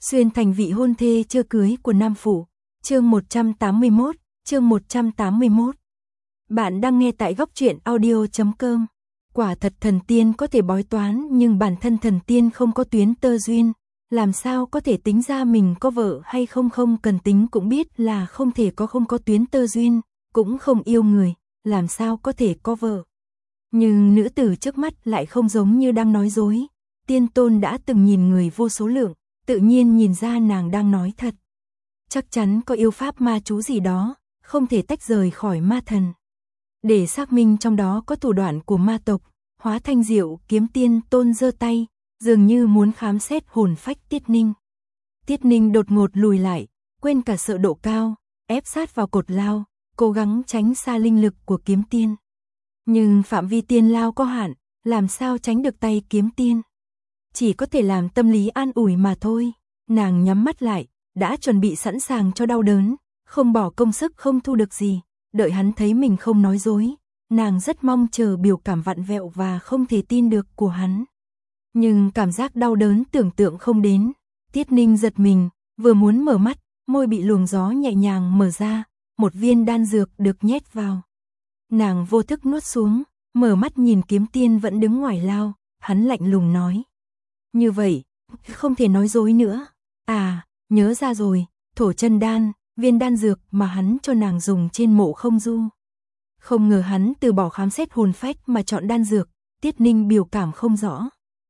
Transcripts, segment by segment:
Xuyên thành vị hôn thê chưa cưới của Nam Phủ. Chương 181. Bạn đang nghe tại góc truyện audio.com. Quả thật thần tiên có thể bói toán, nhưng bản thân thần tiên không có tuyến tơ duyên, làm sao có thể tính ra mình có vợ hay không? Không cần tính cũng biết là không thể không có tuyến tơ duyên, cũng không yêu người, làm sao có thể có vợ. Nhưng nữ tử trước mắt lại không giống như đang nói dối. Tiên Tôn đã từng nhìn người vô số lượng, tự nhiên nhìn ra nàng đang nói thật. Chắc chắn có yêu pháp ma chú gì đó, không thể tách rời khỏi ma thần. Để xác minh trong đó có thủ đoạn của ma tộc, Hóa Thanh Diệu kiếm Tiên Tôn giơ tay, dường như muốn khám xét hồn phách Tiết Ninh. Tiết Ninh đột ngột lùi lại, quên cả sợ độ cao, ép sát vào cột lao, cố gắng tránh xa linh lực của kiếm tiên. Nhưng phạm vi tiên lao có hạn, làm sao tránh được tay kiếm tiên? Chỉ có thể làm tâm lý an ủi mà thôi. Nàng nhắm mắt lại, đã chuẩn bị sẵn sàng cho đau đớn, không bỏ công sức không thu được gì. Đợi hắn thấy mình không nói dối, nàng rất mong chờ biểu cảm vặn vẹo và không thể tin được của hắn. Nhưng cảm giác đau đớn tưởng tượng không đến. Tiết Ninh giật mình, vừa muốn mở mắt, môi bị luồng gió nhẹ nhàng mở ra, một viên đan dược được nhét vào. Nàng vô thức nuốt xuống, mở mắt nhìn kiếm tiên vẫn đứng ngoài lao, hắn lạnh lùng nói. Như vậy, không thể nói dối nữa. À, nhớ ra rồi, thổ chân đan, viên đan dược mà hắn cho nàng dùng trên Mộ Không Du. Không ngờ hắn từ bỏ khám xét hồn phách mà chọn đan dược. Tiết Ninh biểu cảm không rõ.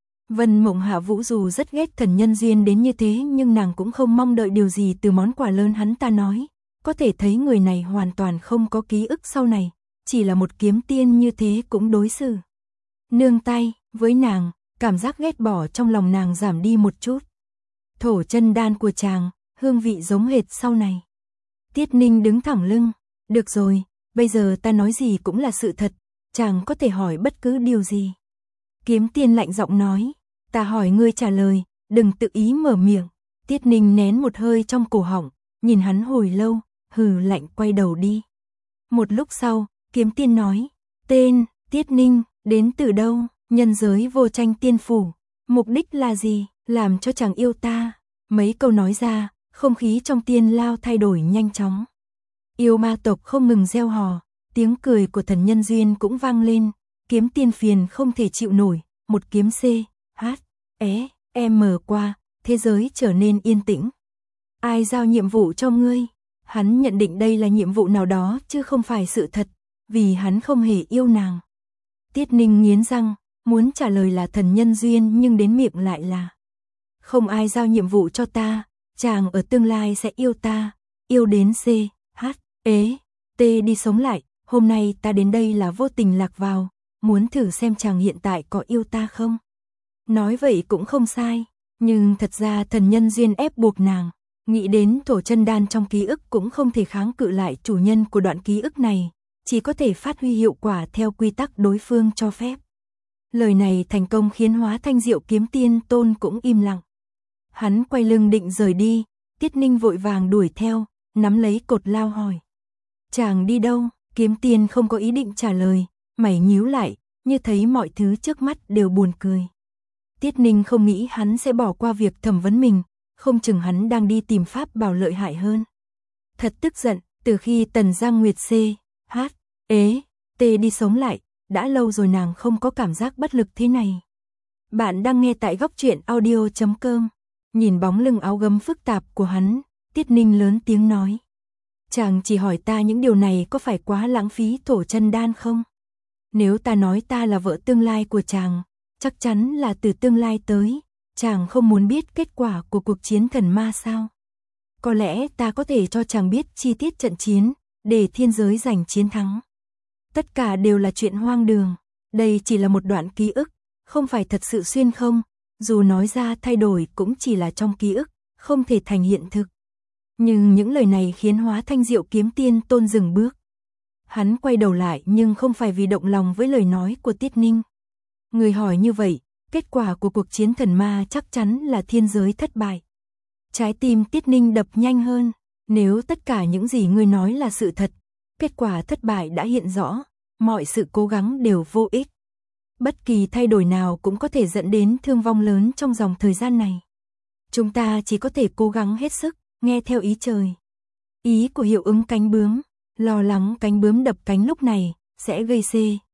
Vân Mộng Hạ Vũ dù rất ghét thần nhân duyên đến như thế, nhưng nàng cũng không mong đợi điều gì từ món quà lớn hắn ta nói. Có thể thấy người này hoàn toàn không có ký ức sau này, chỉ là một kiếm tiên như thế cũng đối xử nương tay với nàng. Cảm giác ghét bỏ trong lòng nàng giảm đi một chút. Thổ chân đan của chàng, hương vị giống hệt sau này. Tiết Ninh đứng thẳng lưng. Được rồi, bây giờ ta nói gì cũng là sự thật, chàng có thể hỏi bất cứ điều gì. Kiếm tiên lạnh giọng nói. Ta hỏi ngươi trả lời, đừng tự ý mở miệng. Tiết Ninh nén một hơi trong cổ họng, nhìn hắn hồi lâu, hừ lạnh quay đầu đi. Một lúc sau, kiếm tiên nói. Tên, Tiết Ninh, đến từ đâu? Nhân giới vô tranh tiên phủ, mục đích là gì? Làm cho chàng yêu ta. Mấy câu nói ra, không khí trong tiên lao thay đổi nhanh chóng. Yêu ma tộc không ngừng reo hò, tiếng cười của thần nhân duyên cũng vang lên. Kiếm tiên phiền không thể chịu nổi, một kiếm C, H, E, M qua, thế giới trở nên yên tĩnh. Ai giao nhiệm vụ cho ngươi? Hắn nhận định đây là nhiệm vụ nào đó chứ không phải sự thật, vì hắn không hề yêu nàng. Tiết Ninh nghiến răng, muốn trả lời là thần nhân duyên, nhưng đến miệng lại là không ai giao nhiệm vụ cho ta, chàng ở tương lai sẽ yêu ta, yêu đến C, H, E, T đi sống lại. Hôm nay ta đến đây là vô tình lạc vào, muốn thử xem chàng hiện tại có yêu ta không. Nói vậy cũng không sai, nhưng thật ra thần nhân duyên ép buộc nàng. Nghĩ đến thổ chân đan trong ký ức cũng không thể kháng cự lại chủ nhân của đoạn ký ức này, chỉ có thể phát huy hiệu quả theo quy tắc đối phương cho phép. Lời này thành công khiến Hóa Thanh Diệu kiếm Tiên Tôn cũng im lặng. Hắn quay lưng định rời đi, Tiết Ninh vội vàng đuổi theo, nắm lấy cột lao hỏi. Chàng đi đâu? Kiếm tiên không có ý định trả lời, mày nhíu lại, như thấy mọi thứ trước mắt đều buồn cười. Tiết Ninh không nghĩ hắn sẽ bỏ qua việc thẩm vấn mình, không chừng hắn đang đi tìm pháp bảo lợi hại hơn. Thật tức giận, từ khi Tần Giang Nguyệt C, H, E, T đi sống lại, đã lâu rồi nàng không có cảm giác bất lực thế này. Bạn đang nghe tại góc truyện audio.com. Nhìn bóng lưng áo gấm phức tạp của hắn, Tiết Ninh lớn tiếng nói. Chàng chỉ hỏi ta những điều này có phải quá lãng phí thổ chân đan không? Nếu ta nói ta là vợ tương lai của chàng, chắc chắn là từ tương lai tới. Chàng không muốn biết kết quả của cuộc chiến thần ma sao? Có lẽ ta có thể cho chàng biết chi tiết trận chiến, để thiên giới giành chiến thắng. Tất cả đều là chuyện hoang đường. Đây chỉ là một đoạn ký ức, không phải thật sự xuyên không. Dù nói ra thay đổi cũng chỉ là trong ký ức, không thể thành hiện thực. Nhưng những lời này khiến Hóa Thanh Diệu kiếm Tiên Tôn dừng bước. Hắn quay đầu lại nhưng không phải vì động lòng với lời nói của Tiết Ninh. Người hỏi như vậy, kết quả của cuộc chiến thần ma chắc chắn là thiên giới thất bại. Trái tim Tiết Ninh đập nhanh hơn. Nếu tất cả những gì ngươi nói là sự thật, kết quả thất bại đã hiện rõ, mọi sự cố gắng đều vô ích. Bất kỳ thay đổi nào cũng có thể dẫn đến thương vong lớn trong dòng thời gian này. Chúng ta chỉ có thể cố gắng hết sức, nghe theo ý trời. Ý của hiệu ứng cánh bướm, lo lắng cánh bướm đập cánh lúc này, sẽ gây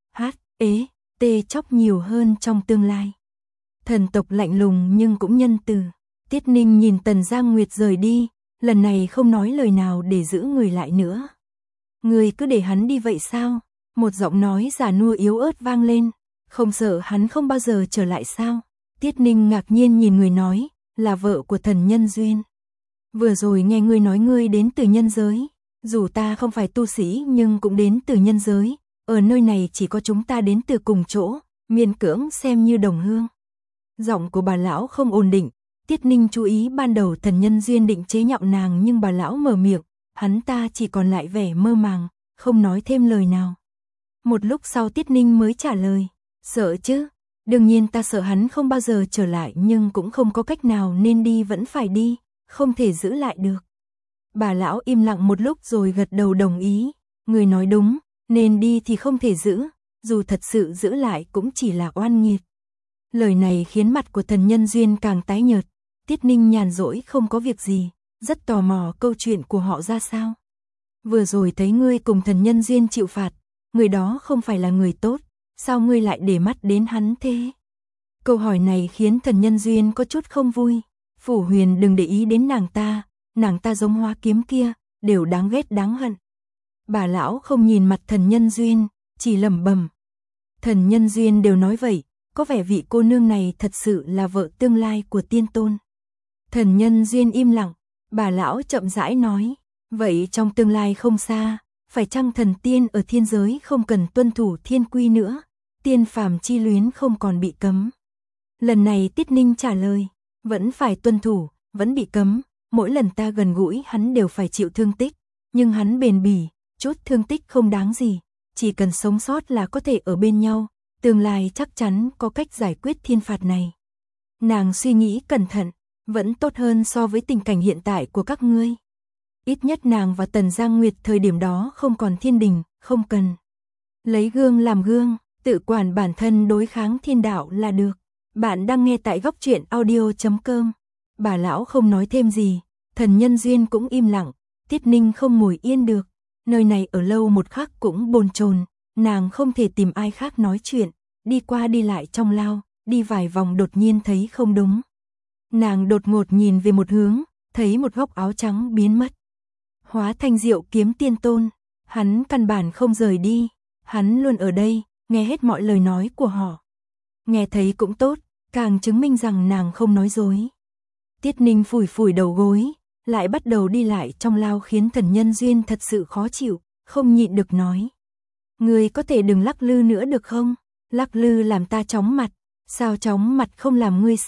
CHT chóc nhiều hơn trong tương lai. Thần tộc lạnh lùng nhưng cũng nhân từ. Tiết Ninh nhìn Tần Giang Nguyệt rời đi, lần này không nói lời nào để giữ người lại nữa. Người cứ để hắn đi vậy sao? Một giọng nói già nua yếu ớt vang lên, không sợ hắn không bao giờ trở lại sao? Tiết Ninh ngạc nhiên nhìn người nói, là vợ của thần Nhân Duyên. Vừa rồi nghe ngươi nói ngươi đến từ nhân giới, dù ta không phải tu sĩ nhưng cũng đến từ nhân giới, ở nơi này chỉ có chúng ta đến từ cùng chỗ, miễn cưỡng xem như đồng hương. Giọng của bà lão không ổn định, Tiết Ninh chú ý ban đầu thần Nhân Duyên định chế nhạo nàng nhưng bà lão mở miệng, hắn ta chỉ còn lại vẻ mơ màng, không nói thêm lời nào. Một lúc sau Tiết Ninh mới trả lời, sợ chứ, đương nhiên ta sợ hắn không bao giờ trở lại nhưng cũng không có cách nào nên đi vẫn phải đi, không thể giữ lại được. Bà lão im lặng một lúc rồi gật đầu đồng ý, người nói đúng, nên đi thì không thể giữ, dù thật sự giữ lại cũng chỉ là oan nghiệt. Lời này khiến mặt của thần Nhân Duyên càng tái nhợt. Tiết Ninh nhàn rỗi không có việc gì, rất tò mò câu chuyện của họ ra sao. Vừa rồi thấy ngươi cùng thần Nhân Duyên chịu phạt, người đó không phải là người tốt, sao ngươi lại để mắt đến hắn thế? Câu hỏi này khiến thần Nhân Duyên có chút không vui. Phủ Huyền đừng để ý đến nàng ta giống Hoa Kiếm kia, đều đáng ghét đáng hận. Bà lão không nhìn mặt thần Nhân Duyên, chỉ lẩm bẩm. Thần Nhân Duyên đều nói vậy, có vẻ vị cô nương này thật sự là vợ tương lai của tiên tôn. Thần Nhân Duyên im lặng, bà lão chậm rãi nói, vậy trong tương lai không xa, phải chăng thần tiên ở thiên giới không cần tuân thủ thiên quy nữa, tiên phàm chi luyến không còn bị cấm. Lần này Tiết Ninh trả lời, vẫn phải tuân thủ, vẫn bị cấm, mỗi lần ta gần gũi hắn đều phải chịu thương tích, nhưng hắn bền bỉ, chút thương tích không đáng gì, chỉ cần sống sót là có thể ở bên nhau, tương lai chắc chắn có cách giải quyết thiên phạt này. Nàng suy nghĩ cẩn thận, vẫn tốt hơn so với tình cảnh hiện tại của các ngươi. Ít nhất nàng và Tần Giang Nguyệt thời điểm đó không còn thiên đình, không cần lấy gương làm gương, tự quản bản thân đối kháng thiên đạo là được. Bạn đang nghe tại Góc Truyện Audio.com. Bà lão không nói thêm gì, thần Nhân Duyên cũng im lặng, Tiết Ninh không ngồi yên được, nơi này ở lâu một khắc cũng bồn chồn, nàng không thể tìm ai khác nói chuyện, đi qua đi lại trong lao, đi vài vòng đột nhiên thấy không đúng. Nàng đột ngột nhìn về một hướng, thấy một góc áo trắng biến mất. Hóa thành Diệu Kiếm Tiên Tôn, hắn căn bản không rời đi, hắn luôn ở đây, nghe hết mọi lời nói của họ. Nghe thấy cũng tốt, càng chứng minh rằng nàng không nói dối. Tiết Ninh phủi phủi đầu gối, lại bắt đầu đi lại trong lao khiến thần Nhân Duyên thật sự khó chịu, không nhịn được nói. Người có thể đừng lắc lư nữa được không? Lắc lư làm ta chóng mặt, sao chóng mặt không làm ngươi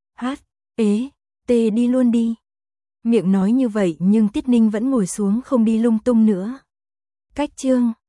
đi luôn đi. Miệng nói như vậy nhưng Tiết Ninh vẫn ngồi xuống không đi lung tung nữa. Cách chương